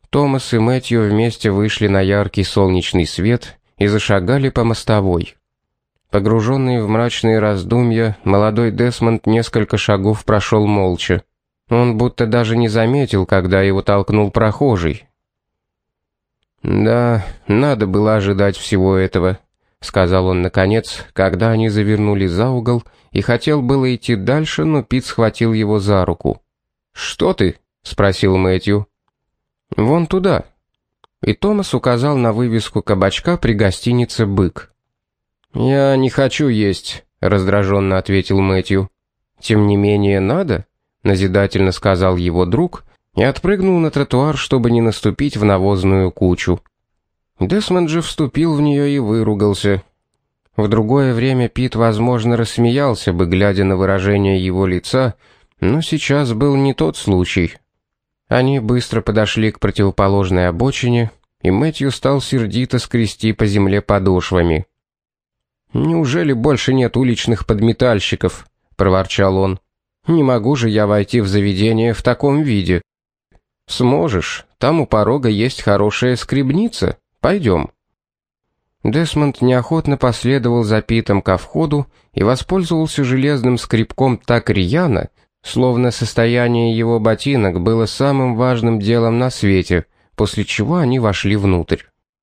Томас и Мэтью вместе вышли на яркий солнечный свет и зашагали по мостовой. Погруженный в мрачные раздумья, молодой Десмонд несколько шагов прошел молча. Он будто даже не заметил, когда его толкнул прохожий. «Да, надо было ожидать всего этого», — сказал он наконец, когда они завернули за угол, и хотел было идти дальше, но Пит схватил его за руку. «Что ты?» — спросил Мэтью. «Вон туда». И Томас указал на вывеску кабачка при гостинице «Бык». «Я не хочу есть», — раздраженно ответил Мэтью. «Тем не менее надо», — назидательно сказал его друг и отпрыгнул на тротуар, чтобы не наступить в навозную кучу. Десмонд же вступил в нее и выругался. В другое время Пит, возможно, рассмеялся бы, глядя на выражение его лица, но сейчас был не тот случай. Они быстро подошли к противоположной обочине, и Мэтью стал сердито скрести по земле подошвами. «Неужели больше нет уличных подметальщиков?» — проворчал он. «Не могу же я войти в заведение в таком виде». «Сможешь. Там у порога есть хорошая скребница. Пойдем». Десмонд неохотно последовал за Питом ко входу и воспользовался железным скребком так рьяно, словно состояние его ботинок было самым важным делом на свете, после чего они вошли внутрь.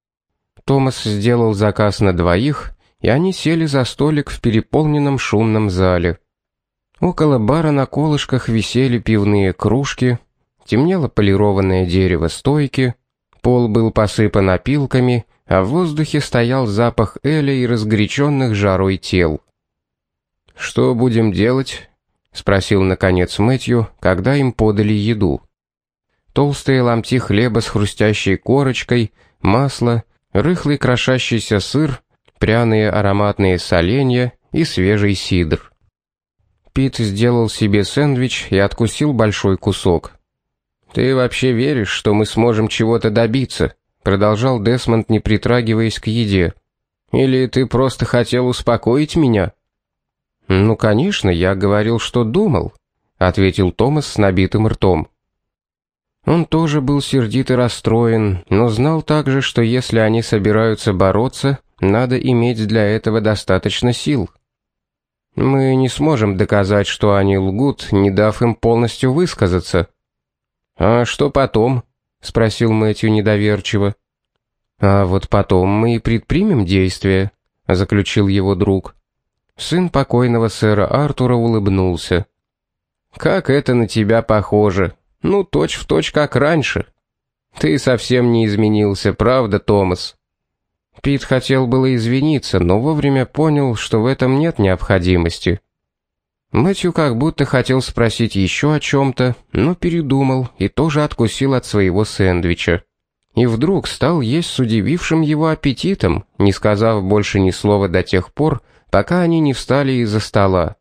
Томас сделал заказ на двоих, и они сели за столик в переполненном шумном зале. Около бара на колышках висели пивные кружки, темнело полированное дерево стойки, пол был посыпан опилками, а в воздухе стоял запах эля и разгоряченных жарой тел. «Что будем делать?» — спросил наконец Мэтью, когда им подали еду. Толстые ломти хлеба с хрустящей корочкой, масло, рыхлый крошащийся сыр, пряные ароматные соленья и свежий сидр. Пит сделал себе сэндвич и откусил большой кусок. «Ты вообще веришь, что мы сможем чего-то добиться?» — продолжал Десмонд, не притрагиваясь к еде. «Или ты просто хотел успокоить меня?» «Ну, конечно, я говорил, что думал», — ответил Томас с набитым ртом. Он тоже был сердито расстроен, но знал также, что если они собираются бороться, надо иметь для этого достаточно сил. «Мы не сможем доказать, что они лгут, не дав им полностью высказаться». «А что потом?» — спросил Мэтью недоверчиво. «А вот потом мы и предпримем действия», — заключил его друг. Сын покойного сэра Артура улыбнулся. «Как это на тебя похоже. Ну, точь-в-точь, как раньше. Ты совсем не изменился, правда, Томас?» Пит хотел было извиниться, но вовремя понял, что в этом нет необходимости. Мэтью как будто хотел спросить еще о чем-то, но передумал и тоже откусил от своего сэндвича. И вдруг стал есть с удивившим его аппетитом, не сказав больше ни слова до тех пор, пока они не встали из-за стола.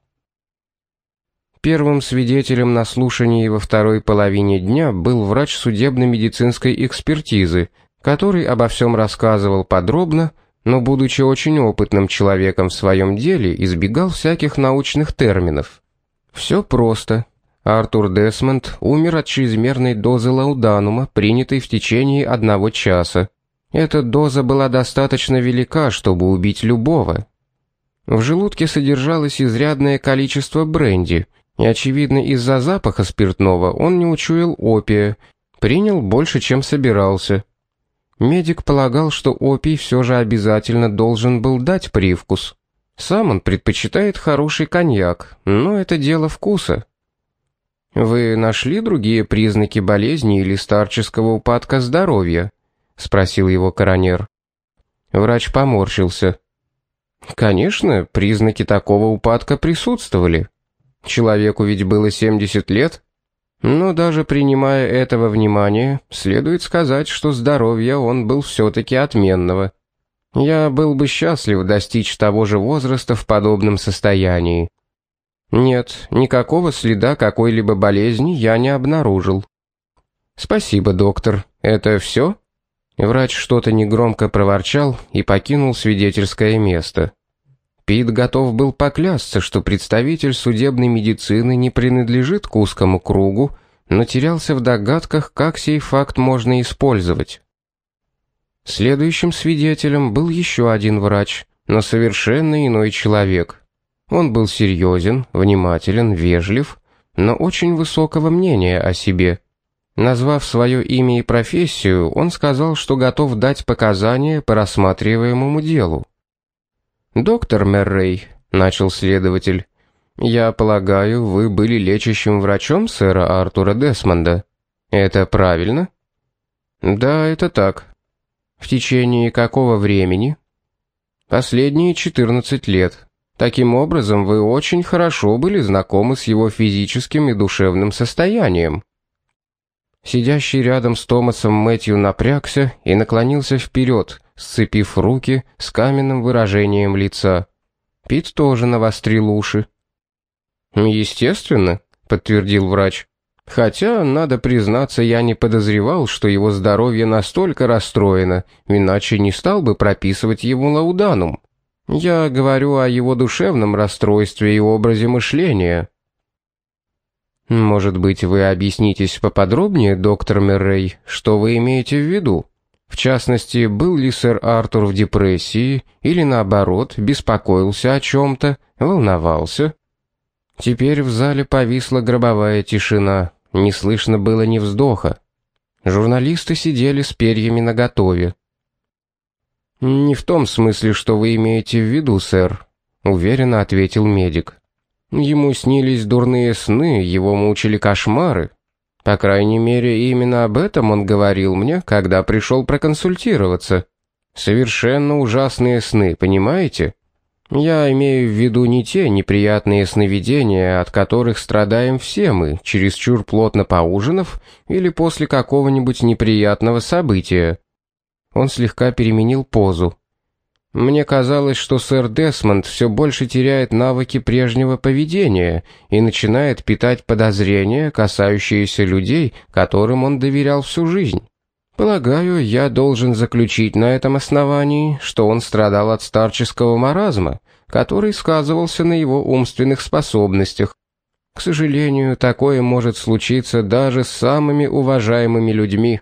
Первым свидетелем на слушании во второй половине дня был врач судебно-медицинской экспертизы, который обо всем рассказывал подробно, но, будучи очень опытным человеком в своем деле, избегал всяких научных терминов. Все просто. Артур Десмонд умер от чрезмерной дозы лауданума, принятой в течение 1 часа. Эта доза была достаточно велика, чтобы убить любого. В желудке содержалось изрядное количество бренди, и, очевидно, из-за запаха спиртного он не учуял опия, принял больше, чем собирался. Медик полагал, что опий все же обязательно должен был дать привкус. Сам он предпочитает хороший коньяк, но это дело вкуса. «Вы нашли другие признаки болезни или старческого упадка здоровья?» — спросил его коронер. Врач поморщился. «Конечно, признаки такого упадка присутствовали. Человеку ведь было 70 лет. Но даже принимая это во внимание, следует сказать, что здоровье он был все-таки отменного. Я был бы счастлив достичь того же возраста в подобном состоянии. Нет, никакого следа какой-либо болезни я не обнаружил». «Спасибо, доктор. Это все?» Врач что-то негромко проворчал и покинул свидетельское место. Пит готов был поклясться, что представитель судебной медицины не принадлежит к узкому кругу, но терялся в догадках, как сей факт можно использовать. Следующим свидетелем был еще один врач, но совершенно иной человек. Он был серьезен, внимателен, вежлив, но очень высокого мнения о себе. Назвав свое имя и профессию, он сказал, что готов дать показания по рассматриваемому делу. «Доктор Меррей», — начал следователь, — «я полагаю, вы были лечащим врачом сэра Артура Десмонда. Это правильно?» «Да, это так». «В течение какого времени?» «Последние 14 лет. Таким образом, вы очень хорошо были знакомы с его физическим и душевным состоянием». Сидящий рядом с Томасом Мэтью напрягся и наклонился вперед, сцепив руки с каменным выражением лица. Пит тоже навострил уши. «Естественно», — подтвердил врач. «Хотя, надо признаться, я не подозревал, что его здоровье настолько расстроено, иначе не стал бы прописывать ему лауданум. Я говорю о его душевном расстройстве и образе мышления». «Может быть, вы объяснитесь поподробнее, доктор Меррей, что вы имеете в виду? В частности, был ли сэр Артур в депрессии или, наоборот, беспокоился о чем-то, волновался?» Теперь в зале повисла гробовая тишина, не слышно было ни вздоха. Журналисты сидели с перьями наготове. «Не в том смысле, что вы имеете в виду, сэр», — уверенно ответил медик. «Ему снились дурные сны, его мучили кошмары. По крайней мере, именно об этом он говорил мне, когда пришел проконсультироваться. Совершенно ужасные сны, понимаете? Я имею в виду не те неприятные сновидения, от которых страдаем все мы, чересчур плотно поужинав или после какого-нибудь неприятного события». Он слегка переменил позу. «Мне казалось, что сэр Десмонд все больше теряет навыки прежнего поведения и начинает питать подозрения, касающиеся людей, которым он доверял всю жизнь. Полагаю, я должен заключить на этом основании, что он страдал от старческого маразма, который сказывался на его умственных способностях. К сожалению, такое может случиться даже с самыми уважаемыми людьми».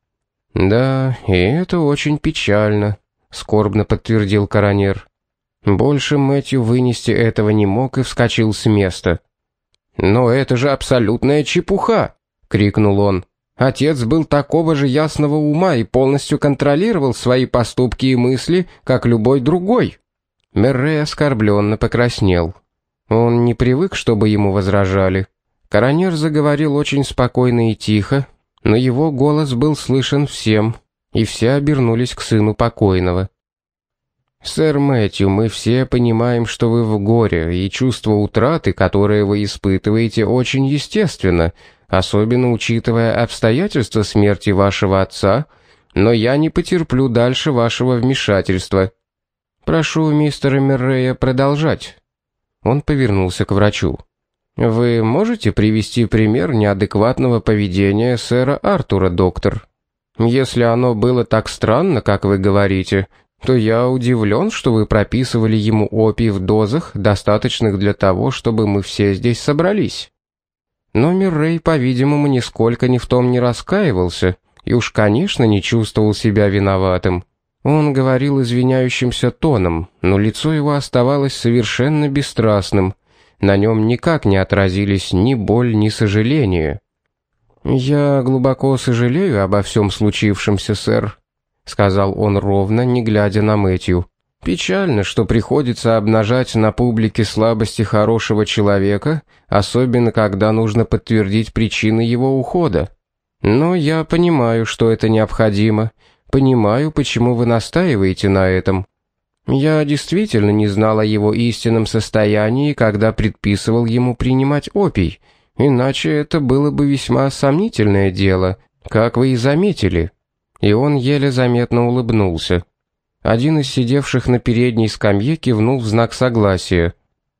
«Да, и это очень печально», — скорбно подтвердил коронер. Больше Мэтью вынести этого не мог и вскочил с места. «Но это же абсолютная чепуха!» — крикнул он. «Отец был такого же ясного ума и полностью контролировал свои поступки и мысли, как любой другой». Меррей оскорбленно покраснел. Он не привык, чтобы ему возражали. Коронер заговорил очень спокойно и тихо, но его голос был слышен всем, и все обернулись к сыну покойного. «Сэр Мэтью, мы все понимаем, что вы в горе, и чувство утраты, которое вы испытываете, очень естественно, особенно учитывая обстоятельства смерти вашего отца, но я не потерплю дальше вашего вмешательства. Прошу мистера Меррея продолжать». Он повернулся к врачу. «Вы можете привести пример неадекватного поведения сэра Артура, доктор? Если оно было так странно, как вы говорите, то я удивлен, что вы прописывали ему опий в дозах, достаточных для того, чтобы мы все здесь собрались». Но Меррей, по-видимому, нисколько ни в том не раскаивался и уж, конечно, не чувствовал себя виноватым. Он говорил извиняющимся тоном, но лицо его оставалось совершенно бесстрастным. На нем никак не отразились ни боль, ни сожаление. «Я глубоко сожалею обо всем случившемся, сэр», — сказал он ровно, не глядя на Мэтью. «Печально, что приходится обнажать на публике слабости хорошего человека, особенно когда нужно подтвердить причины его ухода. Но я понимаю, что это необходимо, понимаю, почему вы настаиваете на этом. Я действительно не знал о его истинном состоянии, когда предписывал ему принимать опий, иначе это было бы весьма сомнительное дело, как вы и заметили». И он еле заметно улыбнулся. Один из сидевших на передней скамье кивнул в знак согласия.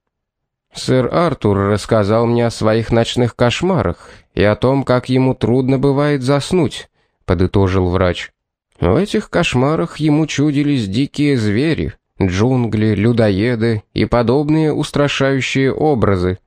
«Сэр Артур рассказал мне о своих ночных кошмарах и о том, как ему трудно бывает заснуть», — подытожил врач. «В этих кошмарах ему чудились дикие звери, джунгли, людоеды и подобные устрашающие образы.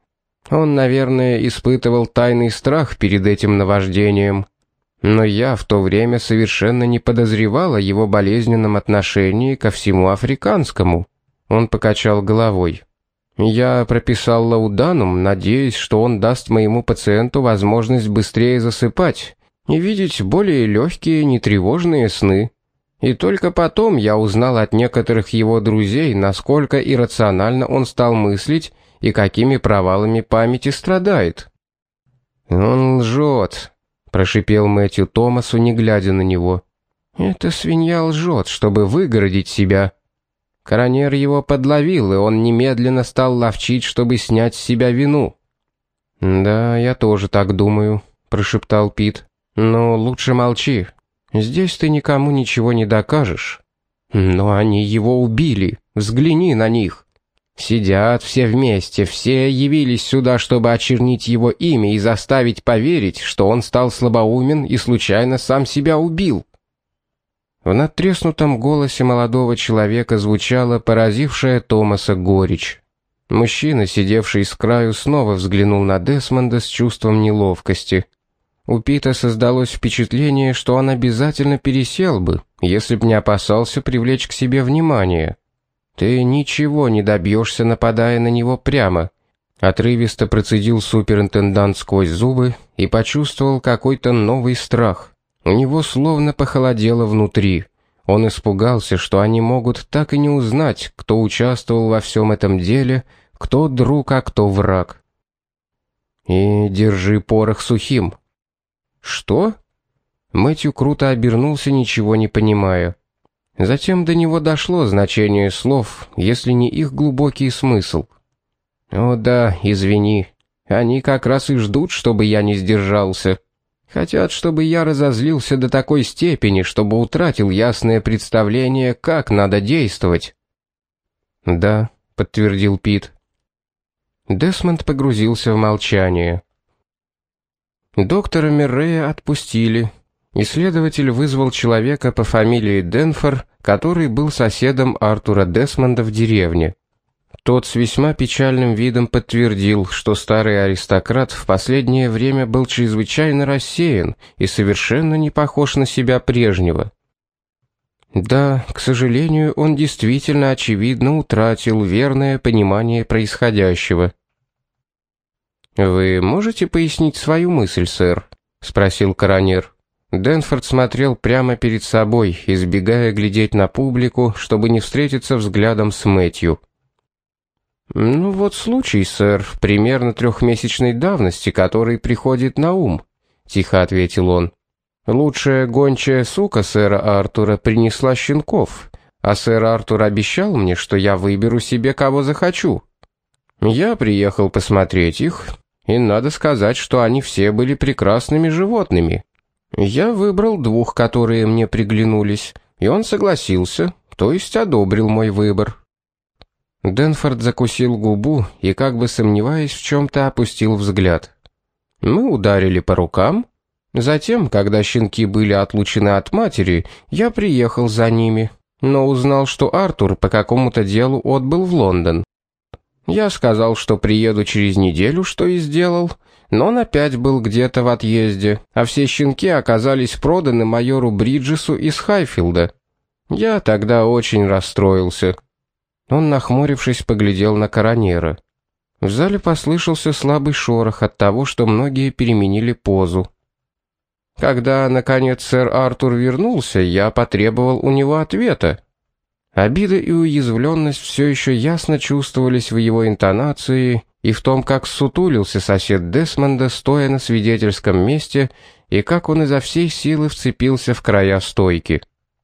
Он, наверное, испытывал тайный страх перед этим наваждением. Но я в то время совершенно не подозревал о его болезненном отношении ко всему африканскому. Он покачал головой. Я прописал лауданум, надеясь, что он даст моему пациенту возможность быстрее засыпать и видеть более легкие, нетревожные сны. И только потом я узнал от некоторых его друзей, насколько иррационально он стал мыслить и какими провалами памяти страдает. «Он лжет», — прошипел Мэтью Томасу, не глядя на него. «Эта свинья лжет, чтобы выгородить себя». Коронер его подловил, и он немедленно стал ловчить, чтобы снять с себя вину. «Да, я тоже так думаю», — прошептал Пит. «Но лучше молчи. Здесь ты никому ничего не докажешь». «Но они его убили. Взгляни на них. Сидят все вместе, все явились сюда, чтобы очернить его имя и заставить поверить, что он стал слабоумен и случайно сам себя убил». В надтреснутом голосе молодого человека звучала поразившая Томаса горечь. Мужчина, сидевший с краю, снова взглянул на Десмонда с чувством неловкости. У Пита создалось впечатление, что он обязательно пересел бы, если б не опасался привлечь к себе внимание. «Ты ничего не добьешься, нападая на него прямо», — отрывисто процедил суперинтендант сквозь зубы и почувствовал какой-то новый страх. У него словно похолодело внутри. Он испугался, что они могут так и не узнать, кто участвовал во всем этом деле, кто друг, а кто враг. «И держи порох сухим». «Что?» Мэтью круто обернулся, ничего не понимая. Затем до него дошло значение слов, если не их глубокий смысл. «О да, извини. Они как раз и ждут, чтобы я не сдержался. Хотят, чтобы я разозлился до такой степени, чтобы утратил ясное представление, как надо действовать». «Да», — подтвердил Пит. Десмонд погрузился в молчание. Доктора Миррея отпустили. Исследователь вызвал человека по фамилии Денфор, который был соседом Артура Десмонда в деревне. Тот с весьма печальным видом подтвердил, что старый аристократ в последнее время был чрезвычайно рассеян и совершенно не похож на себя прежнего. Да, к сожалению, он действительно очевидно утратил верное понимание происходящего. «Вы можете пояснить свою мысль, сэр?» — спросил коронер. Денфорд смотрел прямо перед собой, избегая глядеть на публику, чтобы не встретиться взглядом с Мэтью. «Ну вот случай, сэр, примерно 3-месячной давности, который приходит на ум», — тихо ответил он. «Лучшая гончая сука сэра Артура принесла щенков, а сэр Артур обещал мне, что я выберу себе, кого захочу. Я приехал посмотреть их, и надо сказать, что они все были прекрасными животными. Я выбрал 2, которые мне приглянулись, и он согласился, то есть одобрил мой выбор». Денфорд закусил губу и, как бы сомневаясь в чем-то, опустил взгляд. «Мы ударили по рукам. Затем, когда щенки были отлучены от матери, я приехал за ними, но узнал, что Артур по какому-то делу отбыл в Лондон. Я сказал, что приеду через неделю, что и сделал, но он опять был где-то в отъезде, а все щенки оказались проданы майору Бриджесу из Хайфилда. Я тогда очень расстроился». Он, нахмурившись, поглядел на коронера. В зале послышался слабый шорох от того, что многие переменили позу. Когда, наконец, сэр Артур вернулся, я потребовал у него ответа. Обида и уязвленность все еще ясно чувствовались в его интонации и в том, как ссутулился сосед Десмонда, стоя на свидетельском месте, и как он изо всей силы вцепился в края стойки.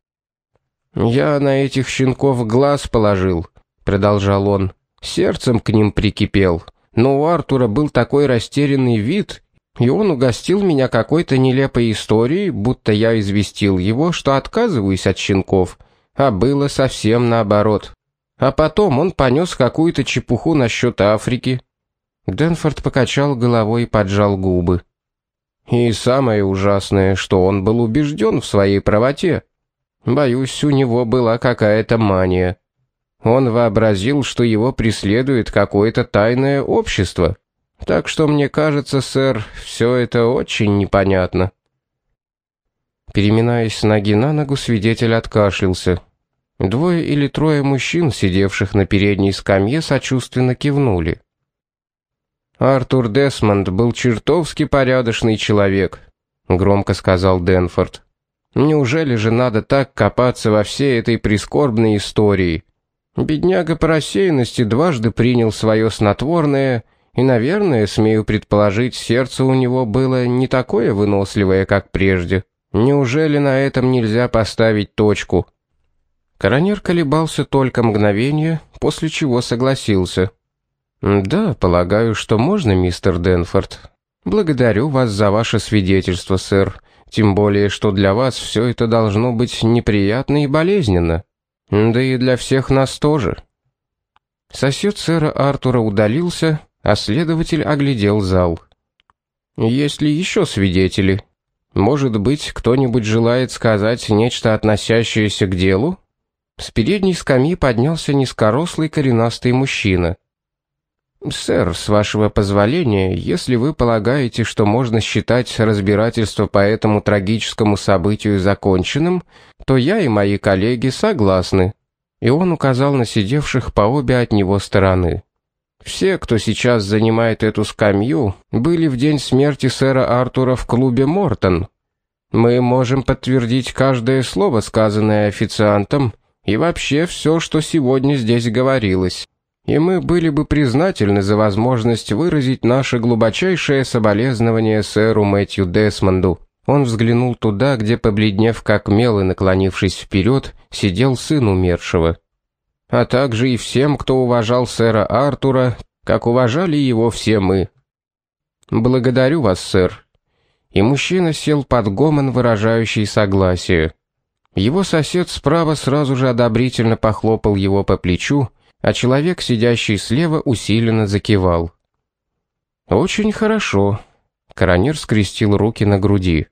«Я на этих щенков глаз положил», — продолжал он, — «сердцем к ним прикипел, но у Артура был такой растерянный вид, и он угостил меня какой-то нелепой историей, будто я известил его, что отказываюсь от щенков, а было совсем наоборот. А потом он понес какую-то чепуху насчет Африки». Денфорд покачал головой и поджал губы. «И самое ужасное, что он был убежден в своей правоте. Боюсь, у него была какая-то мания. Он вообразил, что его преследует какое-то тайное общество. Так что мне кажется, сэр, все это очень непонятно». Переминаясь с ноги на ногу, свидетель откашлялся. Двое или трое мужчин, сидевших на передней скамье, сочувственно кивнули. «Артур Десмонд был чертовски порядочный человек», — громко сказал Денфорд. «Неужели же надо так копаться во всей этой прискорбной истории? Бедняга по рассеянности дважды принял свое снотворное, и, наверное, смею предположить, сердце у него было не такое выносливое, как прежде. Неужели на этом нельзя поставить точку?» Коронер колебался только мгновение, после чего согласился. «Да, полагаю, что можно, мистер Денфорд. Благодарю вас за ваше свидетельство, сэр. Тем более, что для вас все это должно быть неприятно и болезненно. Да и для всех нас тоже». Сосед сэра Артура удалился, а следователь оглядел зал. «Есть ли еще свидетели? Может быть, кто-нибудь желает сказать нечто, относящееся к делу?» С передней скамьи поднялся низкорослый коренастый мужчина. «Сэр, с вашего позволения, если вы полагаете, что можно считать разбирательство по этому трагическому событию законченным, то я и мои коллеги согласны». И он указал на сидевших по обе от него стороны. «Все, кто сейчас занимает эту скамью, были в день смерти сэра Артура в клубе «Мортон». Мы можем подтвердить каждое слово, сказанное официантом, и вообще все, что сегодня здесь говорилось. И мы были бы признательны за возможность выразить наше глубочайшее соболезнование сэру Мэтью Десмонду». Он взглянул туда, где, побледнев как мел и наклонившись вперед, сидел сын умершего. «А также и всем, кто уважал сэра Артура, как уважали его все мы. Благодарю вас, сэр». И мужчина сел под гомон, выражающий согласие. Его сосед справа сразу же одобрительно похлопал его по плечу, а человек, сидящий слева, усиленно закивал. «Очень хорошо», — коронер скрестил руки на груди.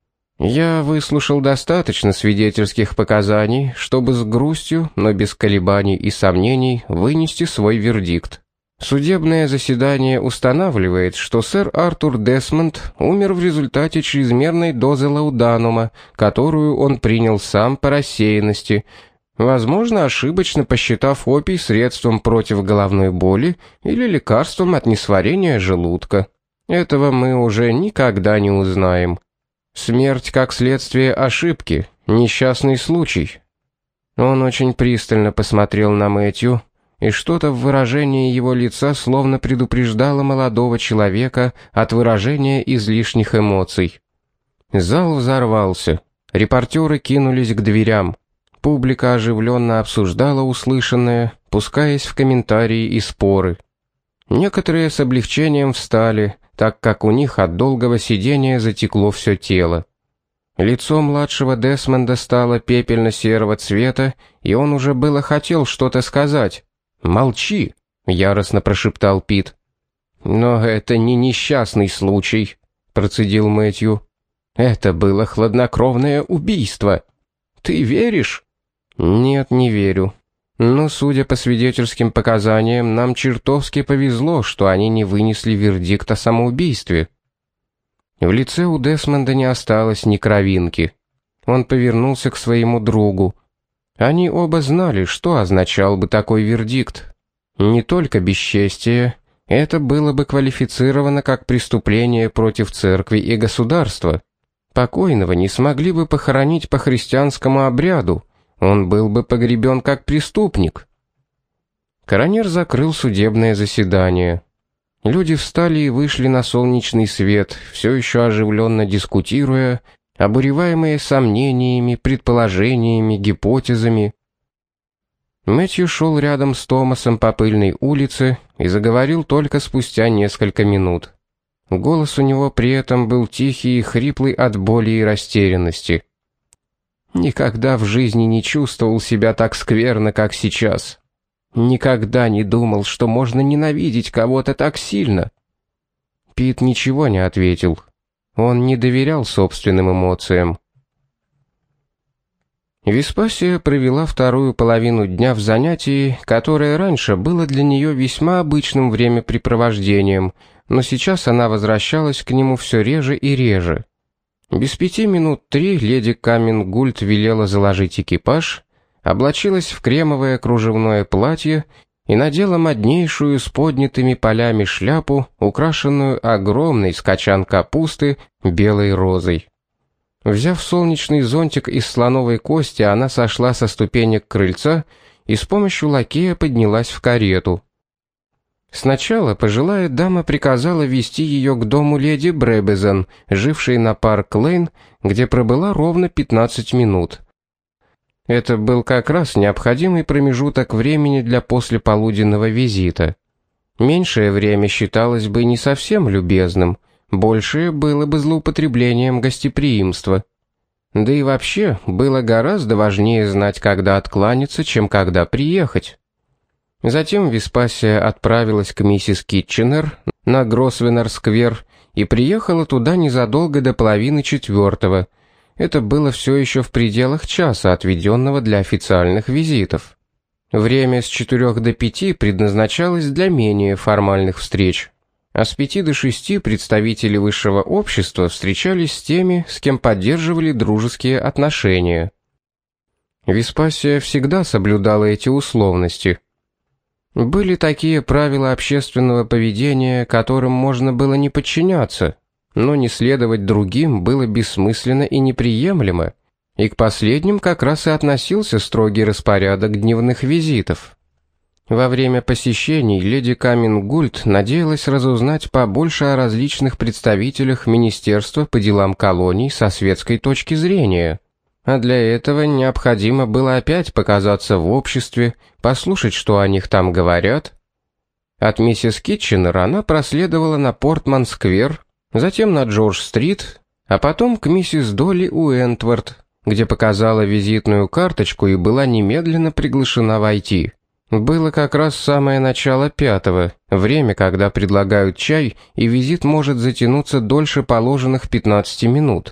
«Я выслушал достаточно свидетельских показаний, чтобы с грустью, но без колебаний и сомнений вынести свой вердикт. Судебное заседание устанавливает, что сэр Артур Десмонд умер в результате чрезмерной дозы лауданума, которую он принял сам по рассеянности, возможно, ошибочно посчитав опий средством против головной боли или лекарством от несварения желудка. Этого мы уже никогда не узнаем. Смерть как следствие ошибки, несчастный случай». Он очень пристально посмотрел на Мэтью, и что-то в выражении его лица словно предупреждало молодого человека от выражения излишних эмоций. Зал взорвался. Репортеры кинулись к дверям. Публика оживленно обсуждала услышанное, пускаясь в комментарии и споры. Некоторые с облегчением встали, так как у них от долгого сидения затекло все тело. Лицо младшего Десмонда стало пепельно-серого цвета, и он уже было хотел что-то сказать. «Молчи!» — яростно прошептал Пит. «Но это не несчастный случай», — процедил Мэтью. «Это было хладнокровное убийство. Ты веришь?» «Нет, не верю. Но, судя по свидетельским показаниям, нам чертовски повезло, что они не вынесли вердикт о самоубийстве». В лице у Десмонда не осталось ни кровинки. Он повернулся к своему другу. Они оба знали, что означал бы такой вердикт. Не только бесчестие, это было бы квалифицировано как преступление против церкви и государства. Покойного не смогли бы похоронить по христианскому обряду, он был бы погребен как преступник. Коронер закрыл судебное заседание. Люди встали и вышли на солнечный свет, все еще оживленно дискутируя, обуреваемые сомнениями, предположениями, гипотезами. Мэтью шел рядом с Томасом по пыльной улице и заговорил только спустя несколько минут. Голос у него при этом был тихий и хриплый от боли и растерянности. «Никогда в жизни не чувствовал себя так скверно, как сейчас. Никогда не думал, что можно ненавидеть кого-то так сильно». Пит ничего не ответил. Он не доверял собственным эмоциям. Веспасия провела вторую половину дня в занятии, которое раньше было для нее весьма обычным времяпрепровождением, но сейчас она возвращалась к нему все реже и реже. Без 3 леди Камингульд велела заложить экипаж, облачилась в кремовое кружевное платье и надела моднейшую с поднятыми полями шляпу, украшенную огромной с качан капусты белой розой. Взяв солнечный зонтик из слоновой кости, она сошла со ступенек крыльца и с помощью лакея поднялась в карету. Сначала пожилая дама приказала вести ее к дому леди Бребезен, жившей на Парк-Лейн, где пробыла ровно 15 минут. Это был как раз необходимый промежуток времени для послеполуденного визита. Меньшее время считалось бы не совсем любезным, большее было бы злоупотреблением гостеприимства. Да и вообще, было гораздо важнее знать, когда откланяться, чем когда приехать. Затем Веспасия отправилась к миссис Китченер на Гросвеннер-сквер и приехала туда незадолго до 3:30. Это было все еще в пределах часа, отведенного для официальных визитов. Время с 4 до 5 предназначалось для менее формальных встреч, а с 5 до 6 представители высшего общества встречались с теми, с кем поддерживали дружеские отношения. Веспасия всегда соблюдала эти условности. Были такие правила общественного поведения, которым можно было не подчиняться, но не следовать другим было бессмысленно и неприемлемо, и к последним как раз и относился строгий распорядок дневных визитов. Во время посещений леди Камингульд надеялась разузнать побольше о различных представителях Министерства по делам колоний со светской точки зрения. А для этого необходимо было опять показаться в обществе, послушать, что о них там говорят. От миссис Китченер она проследовала на Портман-сквер, затем на Джордж-стрит, а потом к миссис Долли Уэнтворд, где показала визитную карточку и была немедленно приглашена войти. Было как раз самое начало 5, время, когда предлагают чай, и визит может затянуться дольше положенных 15 минут.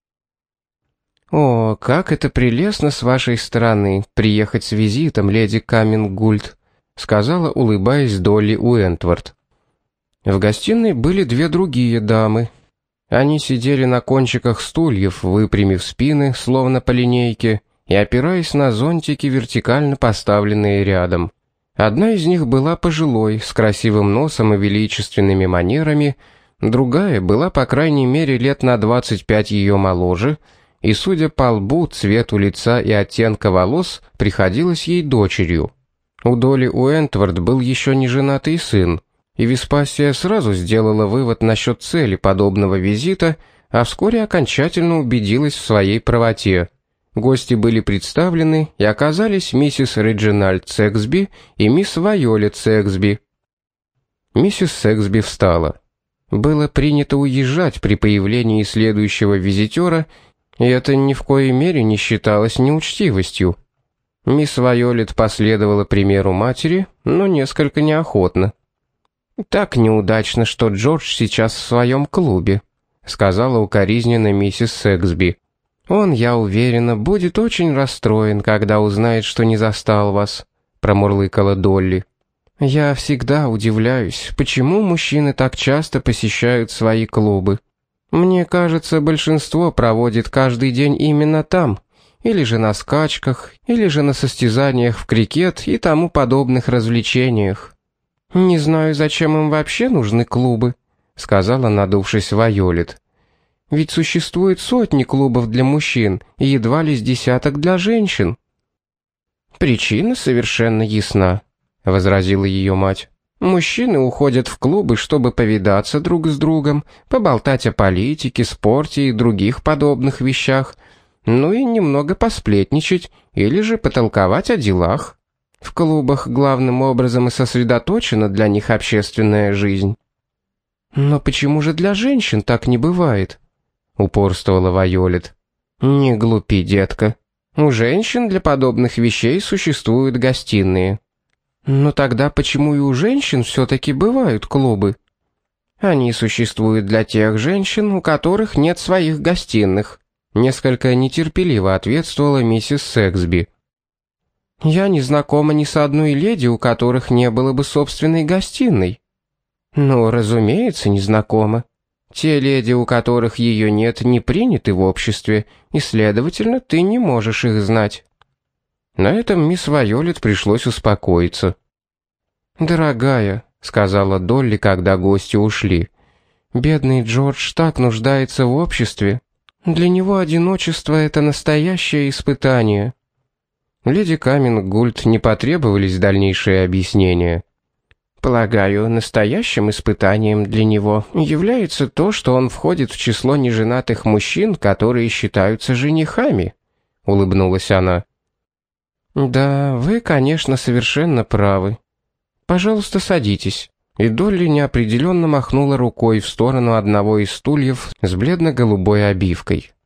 «О, как это прелестно с вашей стороны, приехать с визитом, леди Камингульд», сказала, улыбаясь, Долли Уэнтворд. В гостиной были 2 другие дамы. Они сидели на кончиках стульев, выпрямив спины, словно по линейке, и опираясь на зонтики, вертикально поставленные рядом. Одна из них была пожилой, с красивым носом и величественными манерами, другая была, по крайней мере, лет на 25 ее моложе, и, судя по лбу, цвету лица и оттенка волос, приходилась ей дочерью. У Долли Уэнтворд был еще не женатый сын, и Веспасия сразу сделала вывод насчет цели подобного визита, а вскоре окончательно убедилась в своей правоте. Гости были представлены и оказались миссис Реджинальд Сэксби и мисс Вайолет Сэксби. Миссис Сэксби встала. Было принято уезжать при появлении следующего визитера, и это ни в коей мере не считалось неучтивостью. Мисс Вайолет последовала примеру матери, но несколько неохотно. «Так неудачно, что Джордж сейчас в своем клубе», сказала укоризненно миссис Сэксби. «Он, я уверена, будет очень расстроен, когда узнает, что не застал вас», промурлыкала Долли. «Я всегда удивляюсь, почему мужчины так часто посещают свои клубы. Мне кажется, большинство проводит каждый день именно там, или же на скачках, или же на состязаниях в крикет и тому подобных развлечениях. Не знаю, зачем им вообще нужны клубы», сказала, надувшись, Вайолет. «Ведь существует сотни клубов для мужчин и едва ли с десяток для женщин». «Причина совершенно ясна», возразила ее мать. «Мужчины уходят в клубы, чтобы повидаться друг с другом, поболтать о политике, спорте и других подобных вещах, ну и немного посплетничать или же потолковать о делах. В клубах главным образом и сосредоточена для них общественная жизнь». «Но почему же для женщин так не бывает?» упорствовала Вайолет. «Не глупи, детка. У женщин для подобных вещей существуют гостиные». «Но тогда почему и у женщин все-таки бывают клубы?» «Они существуют для тех женщин, у которых нет своих гостиных», несколько нетерпеливо ответствовала миссис Сэксби. «Я не знакома ни с одной леди, у которых не было бы собственной гостиной». Ну, разумеется, не знакома. Те леди, у которых ее нет, не приняты в обществе, и, следовательно, ты не можешь их знать». На этом мисс Вайолет пришлось успокоиться. «Дорогая», — сказала Долли, когда гости ушли, — «бедный Джордж так нуждается в обществе. Для него одиночество — это настоящее испытание». Леди Камингульд не потребовались дальнейшие объяснения. «Полагаю, настоящим испытанием для него является то, что он входит в число неженатых мужчин, которые считаются женихами», — улыбнулась она. «Да, вы, конечно, совершенно правы. Пожалуйста, садитесь». И Долли неопределенно махнула рукой в сторону одного из стульев с бледно-голубой обивкой.